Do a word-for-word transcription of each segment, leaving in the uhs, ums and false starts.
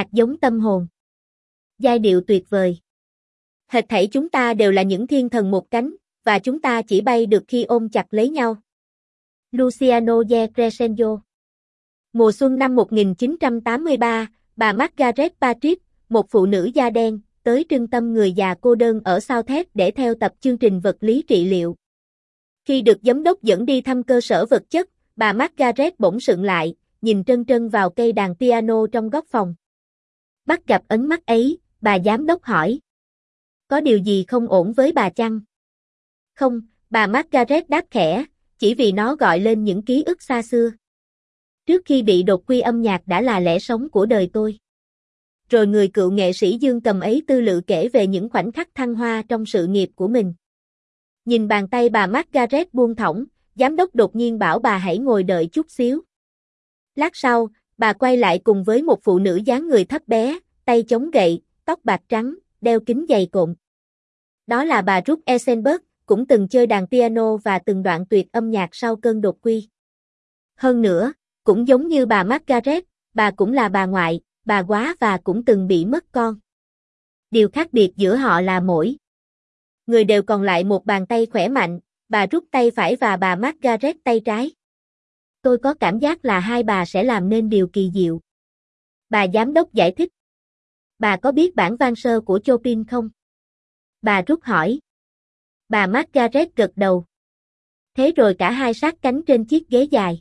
hạt giống tâm hồn. Giai điệu tuyệt vời. Hết thảy chúng ta đều là những thiên thần một cánh, và chúng ta chỉ bay được khi ôm chặt lấy nhau. Luciano de Crescenzo. Mùa xuân năm một nghìn chín trăm tám mươi ba, bà Margaret Patrick, một phụ nữ da đen, tới trưng tâm người già cô đơn ở Southampton để theo tập chương trình vật lý trị liệu. Khi được giám đốc dẫn đi thăm cơ sở vật chất, bà Margaret bỗng sững lại, nhìn trân trân vào cây đàn piano trong góc phòng. Bắt gặp ấn mắt ấy, bà giám đốc hỏi. Có điều gì không ổn với bà chăng? Không, bà Margaret đáp khẽ, chỉ vì nó gọi lên những ký ức xa xưa. Trước khi bị đột quỵ âm nhạc đã là lẽ sống của đời tôi. Rồi người cựu nghệ sĩ Dương Cầm ấy tư lự kể về những khoảnh khắc thăng hoa trong sự nghiệp của mình. Nhìn bàn tay bà Margaret buông thõng, giám đốc đột nhiên bảo bà hãy ngồi đợi chút xíu. Lát sau, bà quay lại cùng với một phụ nữ dáng người thấp bé, tay chống gậy, tóc bạc trắng, đeo kính dày cộm. Đó là bà Ruth Eisenberg, cũng từng chơi đàn piano và từng đoạn tuyệt âm nhạc sau cơn đột quỵ. Hơn nữa, cũng giống như bà Margaret, bà cũng là bà ngoại, bà góa và cũng từng bị mất con. Điều khác biệt giữa họ là mỗi người đều còn lại một bàn tay khỏe mạnh, bà Ruth tay phải và bà Margaret tay trái. Tôi có cảm giác là hai bà sẽ làm nên điều kỳ diệu. Bà giám đốc giải thích. Bà có biết bản vang sơ của Chopin không? Bà Ruth hỏi. Bà Margaret gật đầu. Thế rồi cả hai sát cánh trên chiếc ghế dài.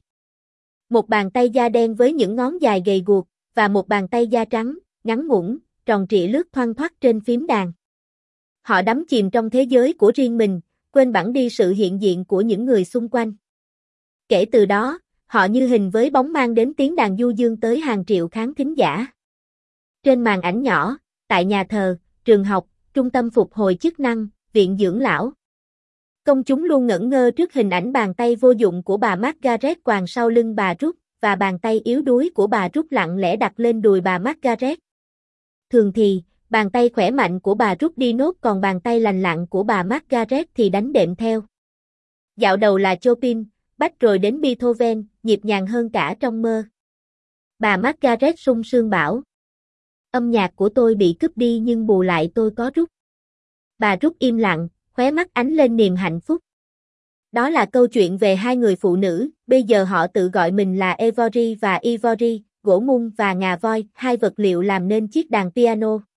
Một bàn tay da đen với những ngón dài gầy guộc, và một bàn tay da trắng, ngắn ngủn, tròn trịa lướt thoăn thoắt trên phím đàn. Họ đắm chìm trong thế giới của riêng mình, quên bẵng đi sự hiện diện của những người xung quanh. Kể từ đó, họ như hình với bóng mang đến tiếng đàn du dương tới hàng triệu khán thính giả. Trên màn ảnh nhỏ, tại nhà thờ, trường học, trung tâm phục hồi chức năng, viện dưỡng lão. Công chúng luôn ngẩn ngơ trước hình ảnh bàn tay vô dụng của bà Margaret quàng sau lưng bà Ruth, và bàn tay yếu đuối của bà Ruth lặng lẽ đặt lên đùi bà Margaret. Thường thì, bàn tay khỏe mạnh của bà Ruth đi nốt còn bàn tay lành lặn của bà Margaret thì đánh đệm theo. Dạo đầu là Chopin, Bach rồi đến Beethoven, nhịp nhàng hơn cả trong mơ. Bà Margaret sung sướng bảo. Âm nhạc của tôi bị cướp đi nhưng bù lại tôi có Ruth. Bà Ruth im lặng, khóe mắt ánh lên niềm hạnh phúc. Đó là câu chuyện về hai người phụ nữ, bây giờ họ tự gọi mình là Ivory và Ivory, gỗ mun và ngà voi, hai vật liệu làm nên chiếc đàn piano.